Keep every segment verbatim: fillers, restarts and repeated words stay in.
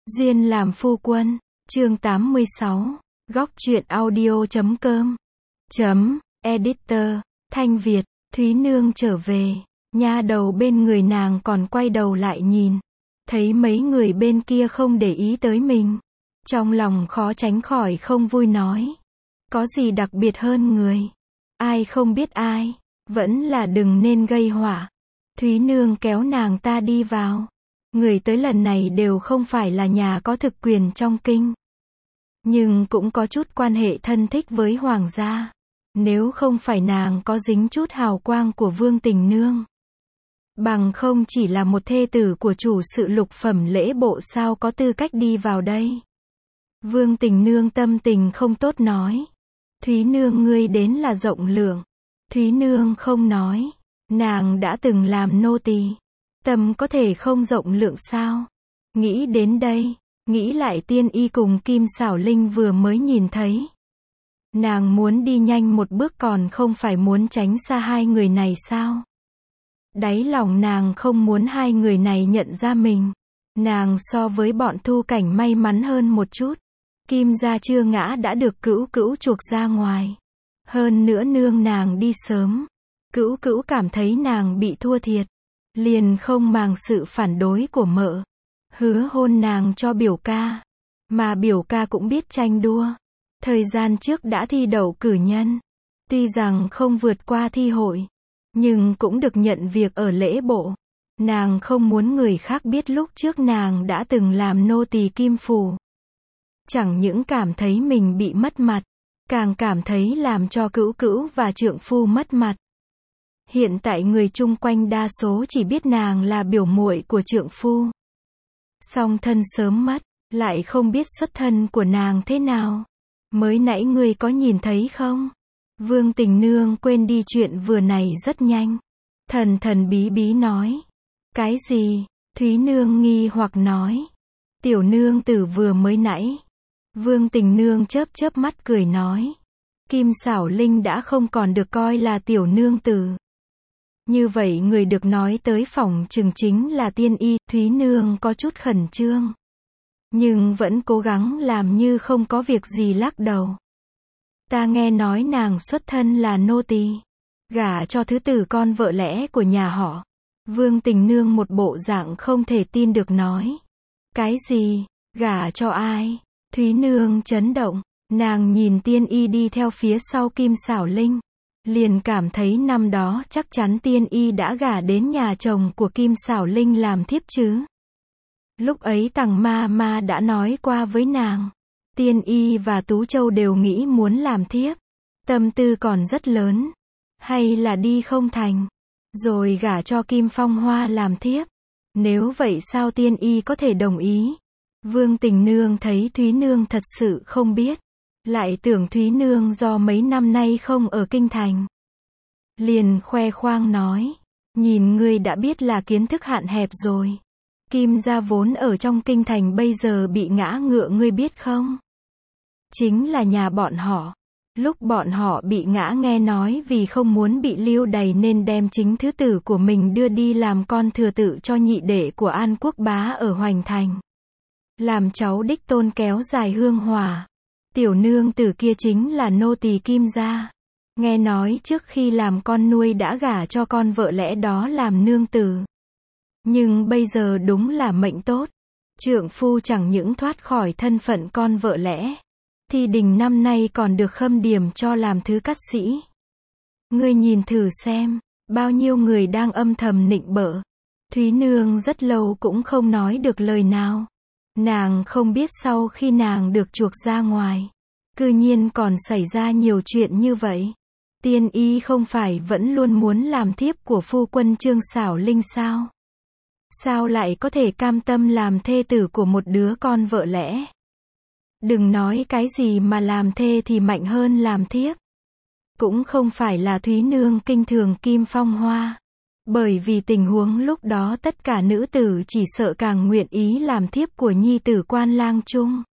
Duyên làm phu quân, chương tám mươi sáu, góc truyện audio chấm com, chấm, editor, Thanh Việt, Thúy Nương trở về, nha đầu bên người nàng còn quay đầu lại nhìn, thấy mấy người bên kia không để ý tới mình, trong lòng khó tránh khỏi không vui nói, có gì đặc biệt hơn người, ai không biết ai, vẫn là đừng nên gây họa. Thúy Nương kéo nàng ta đi vào. Người tới lần này đều không phải là nhà có thực quyền trong kinh. Nhưng cũng có chút quan hệ thân thích với hoàng gia. Nếu không phải nàng có dính chút hào quang của Vương Tình Nương. Bằng không chỉ là một thê tử của chủ sự lục phẩm lễ bộ sao có tư cách đi vào đây. Vương Tình Nương tâm tình không tốt nói. Thúy Nương ngươi đến là rộng lượng. Thúy Nương không nói. Nàng đã từng làm nô tỳ. Tâm có thể không rộng lượng sao? Nghĩ đến đây, nghĩ lại Tiên Y cùng Kim Xảo Linh vừa mới nhìn thấy. Nàng muốn đi nhanh một bước còn không phải muốn tránh xa hai người này sao? Đáy lòng nàng không muốn hai người này nhận ra mình. Nàng so với bọn Thu Cảnh may mắn hơn một chút. Kim gia chưa ngã đã được Cữu Cữu chuộc ra ngoài. Hơn nữa nương nàng đi sớm. Cữu Cữu cảm thấy nàng bị thua thiệt. Liền không màng sự phản đối của mợ. Hứa hôn nàng cho biểu ca. Mà biểu ca cũng biết tranh đua. Thời gian trước đã thi đậu cử nhân. Tuy rằng không vượt qua thi hội. Nhưng cũng được nhận việc ở lễ bộ. Nàng không muốn người khác biết lúc trước nàng đã từng làm nô tỳ Kim Phủ. Chẳng những cảm thấy mình bị mất mặt. Càng cảm thấy làm cho Cữu Cữu và trượng phu mất mặt. Hiện tại người chung quanh đa số chỉ biết nàng là biểu muội của trượng phu. Song thân sớm mất, lại không biết xuất thân của nàng thế nào. Mới nãy ngươi có nhìn thấy không? Vương Tình Nương quên đi chuyện vừa này rất nhanh. Thần thần bí bí nói. Cái gì? Thúy Nương nghi hoặc nói. Tiểu nương tử vừa mới nãy. Vương Tình Nương chớp chớp mắt cười nói. Kim Xảo Linh đã không còn được coi là tiểu nương tử. Như vậy người được nói tới phỏng chừng chính là Tiên Y. Thúy Nương có chút khẩn trương. Nhưng vẫn cố gắng làm như không có việc gì lắc đầu. Ta nghe nói nàng xuất thân là nô tỳ. Gả cho thứ tử con vợ lẽ của nhà họ. Vương Tình Nương một bộ dạng không thể tin được nói. Cái gì? Gả cho ai? Thúy Nương chấn động. Nàng nhìn Tiên Y đi theo phía sau Kim Xảo Linh. Liền cảm thấy năm đó chắc chắn Tiên Y đã gả đến nhà chồng của Kim Xảo Linh làm thiếp chứ. Lúc ấy Tằng ma ma đã nói qua với nàng. Tiên Y và Tú Châu đều nghĩ muốn làm thiếp. Tâm tư còn rất lớn. Hay là đi không thành. Rồi gả cho Kim Phong Hoa làm thiếp. Nếu vậy sao Tiên Y có thể đồng ý? Vương Tình Nương thấy Thúy Nương thật sự không biết. Lại tưởng Thúy Nương do mấy năm nay không ở kinh thành. Liền khoe khoang nói. Nhìn ngươi đã biết là kiến thức hạn hẹp rồi. Kim gia vốn ở trong kinh thành bây giờ bị ngã ngựa ngươi biết không? Chính là nhà bọn họ. Lúc bọn họ bị ngã nghe nói vì không muốn bị lưu đày nên đem chính thứ tử của mình đưa đi làm con thừa tự cho nhị đệ của An Quốc bá ở Hoành Thành. Làm cháu đích tôn kéo dài hương hỏa. Tiểu nương tử kia chính là nô tỳ Kim gia. Nghe nói trước khi làm con nuôi đã gả cho con vợ lẽ đó làm nương tử. Nhưng bây giờ đúng là mệnh tốt. Trượng phu chẳng những thoát khỏi thân phận con vợ lẽ. Thì đình năm nay còn được khâm điểm cho làm thứ cát sĩ. Ngươi nhìn thử xem, bao nhiêu người đang âm thầm nịnh bợ. Thúy Nương rất lâu cũng không nói được lời nào. Nàng không biết sau khi nàng được chuộc ra ngoài. Cư nhiên còn xảy ra nhiều chuyện như vậy. Tiên Y không phải vẫn luôn muốn làm thiếp của phu quân Trương Xảo Linh sao? Sao lại có thể cam tâm làm thê tử của một đứa con vợ lẽ? Đừng nói cái gì mà làm thê thì mạnh hơn làm thiếp. Cũng không phải là Thúy Nương kinh thường Kim Phong Hoa. Bởi vì tình huống lúc đó tất cả nữ tử chỉ sợ càng nguyện ý làm thiếp của nhi tử quan lang chung.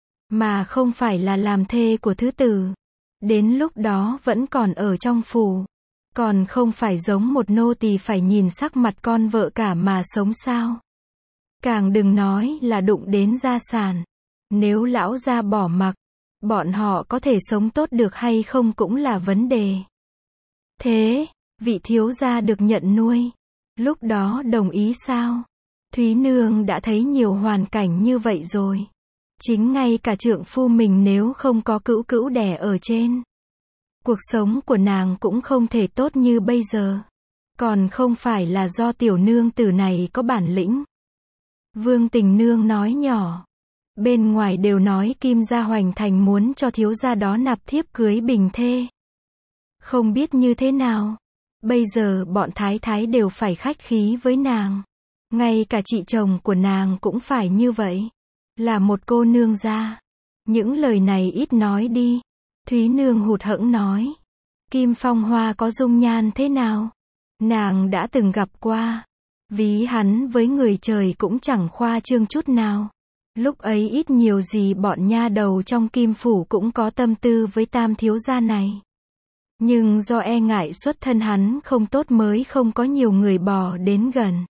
Mà không phải là làm thê của thứ tử. Đến lúc đó vẫn còn ở trong phủ. Còn không phải giống một nô tỳ phải nhìn sắc mặt con vợ cả mà sống sao. Càng đừng nói là đụng đến gia sản. Nếu lão gia bỏ mặc, bọn họ có thể sống tốt được hay không cũng là vấn đề. Thế, vị thiếu gia được nhận nuôi, lúc đó đồng ý sao? Thúy Nương đã thấy nhiều hoàn cảnh như vậy rồi. Chính ngay cả trượng phu mình nếu không có cữu cữu đẻ ở trên, cuộc sống của nàng cũng không thể tốt như bây giờ. Còn không phải là do tiểu nương tử này có bản lĩnh. Vương Tình Nương nói nhỏ. Bên ngoài đều nói Kim gia Hoành Thành muốn cho thiếu gia đó nạp thiếp cưới bình thê. Không biết như thế nào. Bây giờ bọn thái thái đều phải khách khí với nàng. Ngay cả chị chồng của nàng cũng phải như vậy. Là một cô nương gia. Những lời này ít nói đi. Thúy Nương hụt hẫng nói. Kim Phong Hoa có dung nhan thế nào? Nàng đã từng gặp qua. Ví hắn với người trời cũng chẳng khoa trương chút nào. Lúc ấy ít nhiều gì bọn nha đầu trong Kim phủ cũng có tâm tư với tam thiếu gia này. Nhưng do e ngại xuất thân hắn không tốt mới không có nhiều người bò đến gần.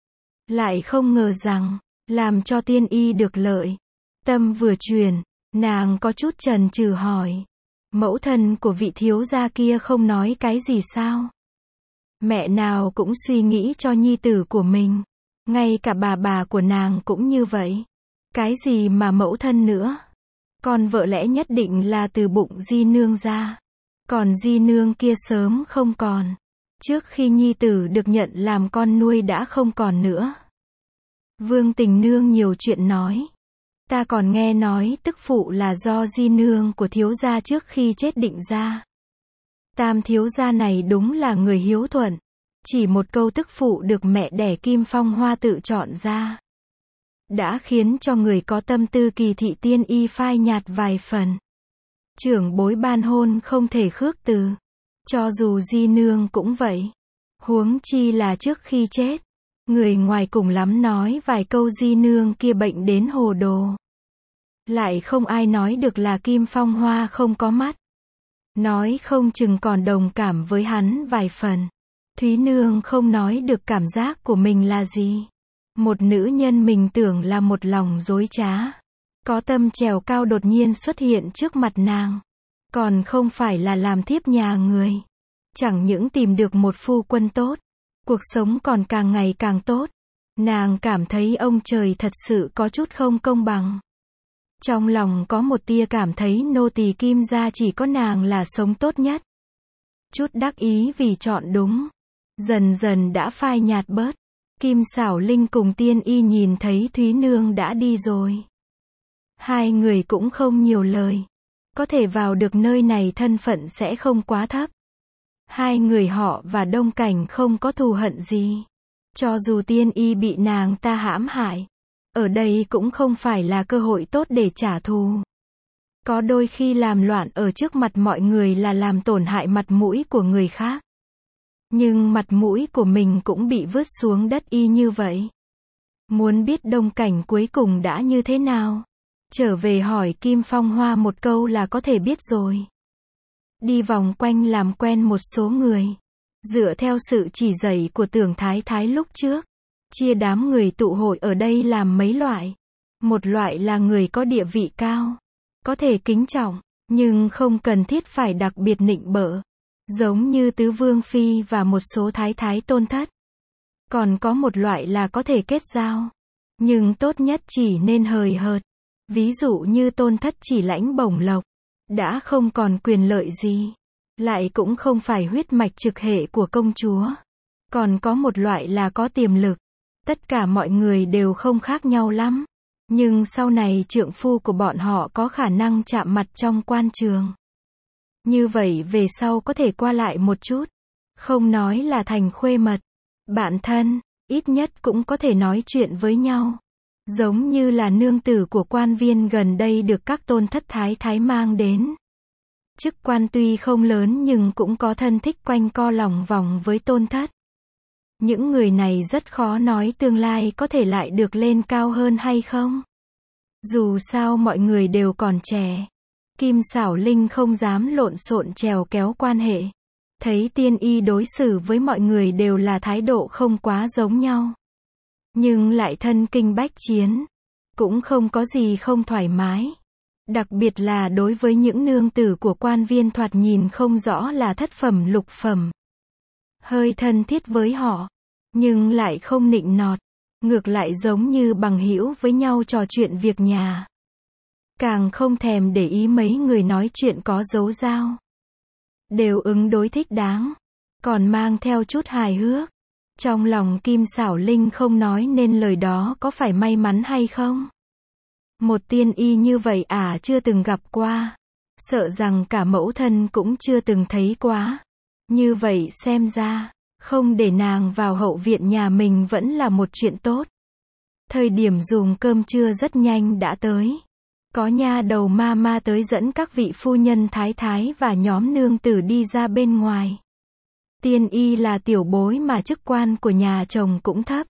Lại không ngờ rằng, làm cho tiên y được lợi. Tâm vừa truyền, nàng có chút chần chừ hỏi. Mẫu thân của vị thiếu gia kia không nói cái gì sao? Mẹ nào cũng suy nghĩ cho nhi tử của mình. Ngay cả bà bà của nàng cũng như vậy. Cái gì mà mẫu thân nữa? Con vợ lẽ nhất định là từ bụng Di Nương ra. Còn Di Nương kia sớm không còn. Trước khi nhi tử được nhận làm con nuôi đã không còn nữa. Vương Tình Nương nhiều chuyện nói. Ta còn nghe nói tức phụ là do Di Nương của thiếu gia trước khi chết định ra. Tam thiếu gia này đúng là người hiếu thuận. Chỉ một câu tức phụ được mẹ đẻ Kim Phong Hoa tự chọn ra. Đã khiến cho người có tâm tư kỳ thị tiên y phai nhạt vài phần. Trưởng bối ban hôn không thể khước từ. Cho dù Di Nương cũng vậy. Huống chi là trước khi chết. Người ngoài cùng lắm nói vài câu Di Nương kia bệnh đến hồ đồ. Lại không ai nói được là Kim Phong Hoa không có mắt. Nói không chừng còn đồng cảm với hắn vài phần. Thúy Nương không nói được cảm giác của mình là gì. Một nữ nhân mình tưởng là một lòng dối trá. Có tâm trèo cao đột nhiên xuất hiện trước mặt nàng. Còn không phải là làm thiếp nhà người. Chẳng những tìm được một phu quân tốt. Cuộc sống còn càng ngày càng tốt. Nàng cảm thấy ông trời thật sự có chút không công bằng. Trong lòng có một tia cảm thấy nô tỳ Kim gia chỉ có nàng là sống tốt nhất. Chút đắc ý vì chọn đúng. Dần dần đã phai nhạt bớt. Kim Xảo Linh cùng tiên y nhìn thấy Thúy Nương đã đi rồi. Hai người cũng không nhiều lời. Có thể vào được nơi này thân phận sẽ không quá thấp. Hai người họ và Đông Cảnh không có thù hận gì. Cho dù tiên y bị nàng ta hãm hại. Ở đây cũng không phải là cơ hội tốt để trả thù. Có đôi khi làm loạn ở trước mặt mọi người là làm tổn hại mặt mũi của người khác. Nhưng mặt mũi của mình cũng bị vứt xuống đất y như vậy. Muốn biết Đông Cảnh cuối cùng đã như thế nào? Trở về hỏi Kim Phong Hoa một câu là có thể biết rồi. Đi vòng quanh làm quen một số người. Dựa theo sự chỉ dạy của Tưởng Thái Thái lúc trước. Chia đám người tụ hội ở đây làm mấy loại. Một loại là người có địa vị cao. Có thể kính trọng. Nhưng không cần thiết phải đặc biệt nịnh bợ. Giống như Tứ Vương Phi và một số thái thái tôn thất. Còn có một loại là có thể kết giao. Nhưng tốt nhất chỉ nên hời hợt. Ví dụ như tôn thất chỉ lãnh bổng lộc. Đã không còn quyền lợi gì. Lại cũng không phải huyết mạch trực hệ của công chúa. Còn có một loại là có tiềm lực. Tất cả mọi người đều không khác nhau lắm. Nhưng sau này trượng phu của bọn họ có khả năng chạm mặt trong quan trường. Như vậy về sau có thể qua lại một chút. Không nói là thành khuê mật. Bạn thân, ít nhất cũng có thể nói chuyện với nhau. Giống như là nương tử của quan viên gần đây được các tôn thất thái thái mang đến. Chức quan tuy không lớn nhưng cũng có thân thích quanh co lòng vòng với tôn thất. Những người này rất khó nói tương lai có thể lại được lên cao hơn hay không. Dù sao mọi người đều còn trẻ. Kim Xảo Linh không dám lộn xộn trèo kéo quan hệ. Thấy tiên y đối xử với mọi người đều là thái độ không quá giống nhau. nhưng lại thân kinh bách chiến. Cũng không có gì không thoải mái. Đặc biệt là đối với những nương tử của quan viên thoạt nhìn không rõ là thất phẩm lục phẩm. Hơi thân thiết với họ, nhưng lại không nịnh nọt, ngược lại giống như bằng hữu với nhau trò chuyện việc nhà. Càng không thèm để ý mấy người nói chuyện có giấu dao. Đều ứng đối thích đáng, còn mang theo chút hài hước. Trong lòng Kim Xảo Linh không nói nên lời đó có phải may mắn hay không? Một tiên y như vậy à chưa từng gặp qua. Sợ rằng cả mẫu thân cũng chưa từng thấy quá. Như vậy xem ra, không để nàng vào hậu viện nhà mình vẫn là một chuyện tốt. Thời điểm dùng cơm trưa rất nhanh đã tới. Có nha đầu ma ma tới dẫn các vị phu nhân thái thái và nhóm nương tử đi ra bên ngoài. Tiên y là tiểu bối mà chức quan của nhà chồng cũng thấp,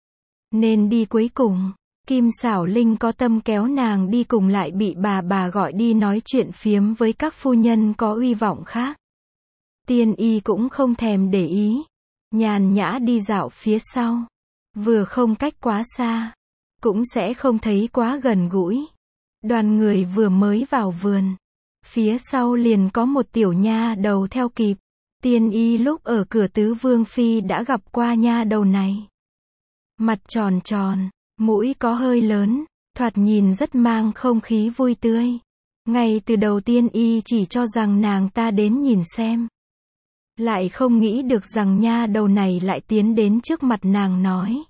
nên đi cuối cùng. Kim Xảo Linh có tâm kéo nàng đi cùng lại bị bà bà gọi đi nói chuyện phiếm với các phu nhân có uy vọng khác. Tiên y cũng không thèm để ý, nhàn nhã đi dạo phía sau. Vừa không cách quá xa, cũng sẽ không thấy quá gần gũi. Đoàn người vừa mới vào vườn, phía sau liền có một tiểu nha đầu theo kịp. Tiên y lúc ở cửa Tứ Vương Phi đã gặp qua nha đầu này. Mặt tròn tròn, mũi có hơi lớn, thoạt nhìn rất mang không khí vui tươi. Ngay từ đầu tiên y chỉ cho rằng nàng ta đến nhìn xem. Lại không nghĩ được rằng nha đầu này lại tiến đến trước mặt nàng nói.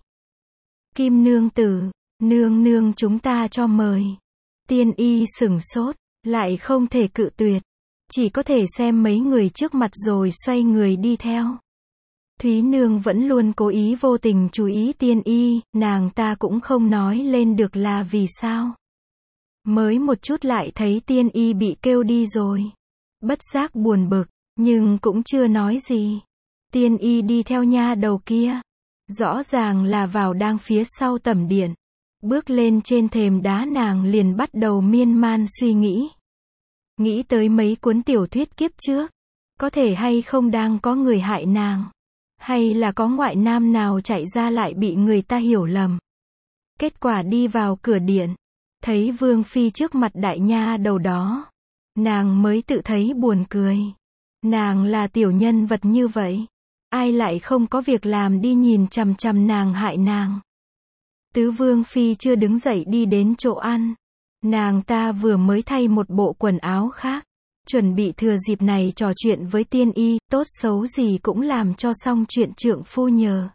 Kim nương tử, nương nương chúng ta cho mời. Tiên y sửng sốt, lại không thể cự tuyệt. Chỉ có thể xem mấy người trước mặt rồi xoay người đi theo. Thúy Nương vẫn luôn cố ý vô tình chú ý tiên y, nàng ta cũng không nói lên được là vì sao. Mới một chút lại thấy tiên y bị kêu đi rồi. Bất giác buồn bực, nhưng cũng chưa nói gì. Tiên y đi theo nha đầu kia. Rõ ràng là vào đang phía sau tẩm điện. Bước lên trên thềm đá nàng liền bắt đầu miên man suy nghĩ. Nghĩ tới mấy cuốn tiểu thuyết kiếp trước. Có thể hay không đang có người hại nàng. Hay là có ngoại nam nào chạy ra lại bị người ta hiểu lầm. Kết quả đi vào cửa điện. Thấy Vương Phi trước mặt đại nha đầu đó. Nàng mới tự thấy buồn cười. Nàng là tiểu nhân vật như vậy. Ai lại không có việc làm đi nhìn chằm chằm nàng hại nàng. Tứ Vương Phi chưa đứng dậy đi đến chỗ ăn. Nàng ta vừa mới thay một bộ quần áo khác. Chuẩn bị thừa dịp này trò chuyện với tiên y, tốt xấu gì cũng làm cho xong chuyện trượng phu nhờ.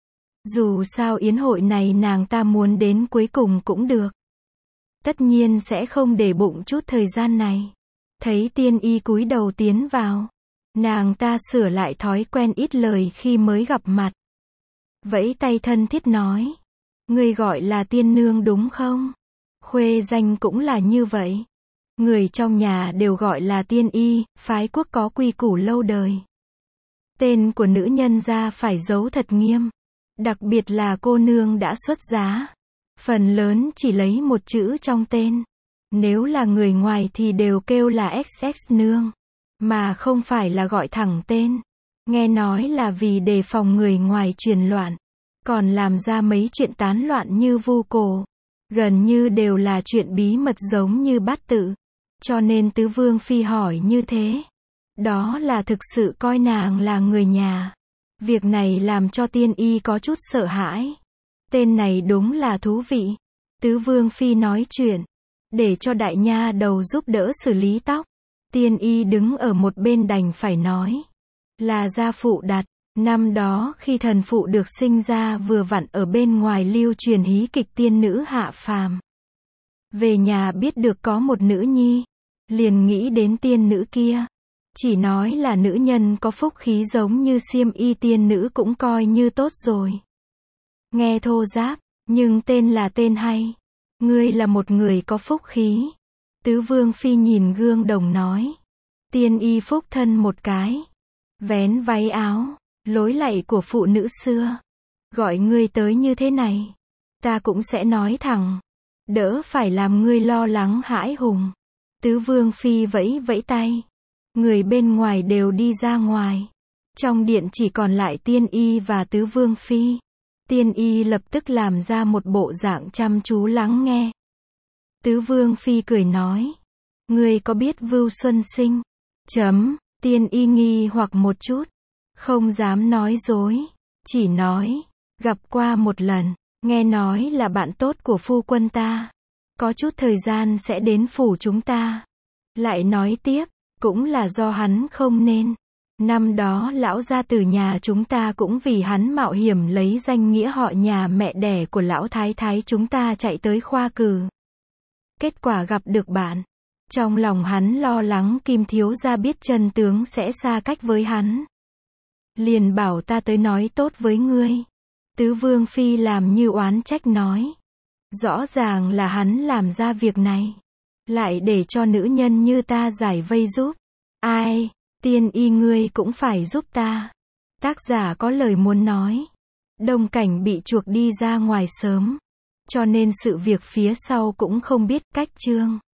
Dù sao yến hội này nàng ta muốn đến cuối cùng cũng được. Tất nhiên sẽ không để bụng chút thời gian này. Thấy tiên y cúi đầu tiến vào. Nàng ta sửa lại thói quen ít lời khi mới gặp mặt. Vẫy tay thân thiết nói. Người gọi là tiên nương đúng không? Khuê danh cũng là như vậy. Người trong nhà đều gọi là tiên y, phái quốc có quy củ lâu đời. Tên của nữ nhân gia phải giấu thật nghiêm. Đặc biệt là cô nương đã xuất giá. Phần lớn chỉ lấy một chữ trong tên. Nếu là người ngoài thì đều kêu là ích ích nương. Mà không phải là gọi thẳng tên. Nghe nói là vì đề phòng người ngoài truyền loạn. Còn làm ra mấy chuyện tán loạn như vu cổ. Gần như đều là chuyện bí mật giống như bát tự. Cho nên Tứ Vương Phi hỏi như thế. Đó là thực sự coi nàng là người nhà. Việc này làm cho tiên y có chút sợ hãi. Tên này đúng là thú vị. Tứ Vương Phi nói chuyện. Để cho đại nha đầu giúp đỡ xử lý tóc. Tiên y đứng ở một bên đành phải nói. Là gia phụ đặt. Năm đó khi thần phụ được sinh ra vừa vặn ở bên ngoài lưu truyền hí kịch tiên nữ hạ phàm. Về nhà biết được có một nữ nhi. Liền nghĩ đến tiên nữ kia. Chỉ nói là nữ nhân có phúc khí giống như xiêm y tiên nữ cũng coi như tốt rồi. Nghe thô giáp, nhưng tên là tên hay. Ngươi là một người có phúc khí. Tứ Vương Phi nhìn gương đồng nói. Tiên y phúc thân một cái. Vén váy áo, lối lạy của phụ nữ xưa. Gọi ngươi tới như thế này. Ta cũng sẽ nói thẳng. Đỡ phải làm ngươi lo lắng hãi hùng. Tứ Vương Phi vẫy vẫy tay. Người bên ngoài đều đi ra ngoài. Trong điện chỉ còn lại tiên y và Tứ Vương Phi. Tiên y lập tức làm ra một bộ dạng chăm chú lắng nghe. Tứ Vương Phi cười nói. Ngươi có biết Vưu Xuân Sinh? Chấm, tiên y nghi hoặc một chút. Không dám nói dối. Chỉ nói, gặp qua một lần, nghe nói là bạn tốt của phu quân ta. Có chút thời gian sẽ đến phủ chúng ta. Lại nói tiếp, cũng là do hắn không nên. Năm đó lão gia tử nhà chúng ta cũng vì hắn mạo hiểm lấy danh nghĩa họ nhà mẹ đẻ của lão thái thái chúng ta chạy tới khoa cử. Kết quả gặp được bạn. Trong lòng hắn lo lắng Kim thiếu gia biết chân tướng sẽ xa cách với hắn. Liền bảo ta tới nói tốt với ngươi. Tứ Vương Phi làm như oán trách nói. Rõ ràng là hắn làm ra việc này. Lại để cho nữ nhân như ta giải vây giúp. Ai, tiên y ngươi cũng phải giúp ta. Tác giả có lời muốn nói. Đông Cảnh bị chuộc đi ra ngoài sớm. Cho nên sự việc phía sau cũng không biết cách chương.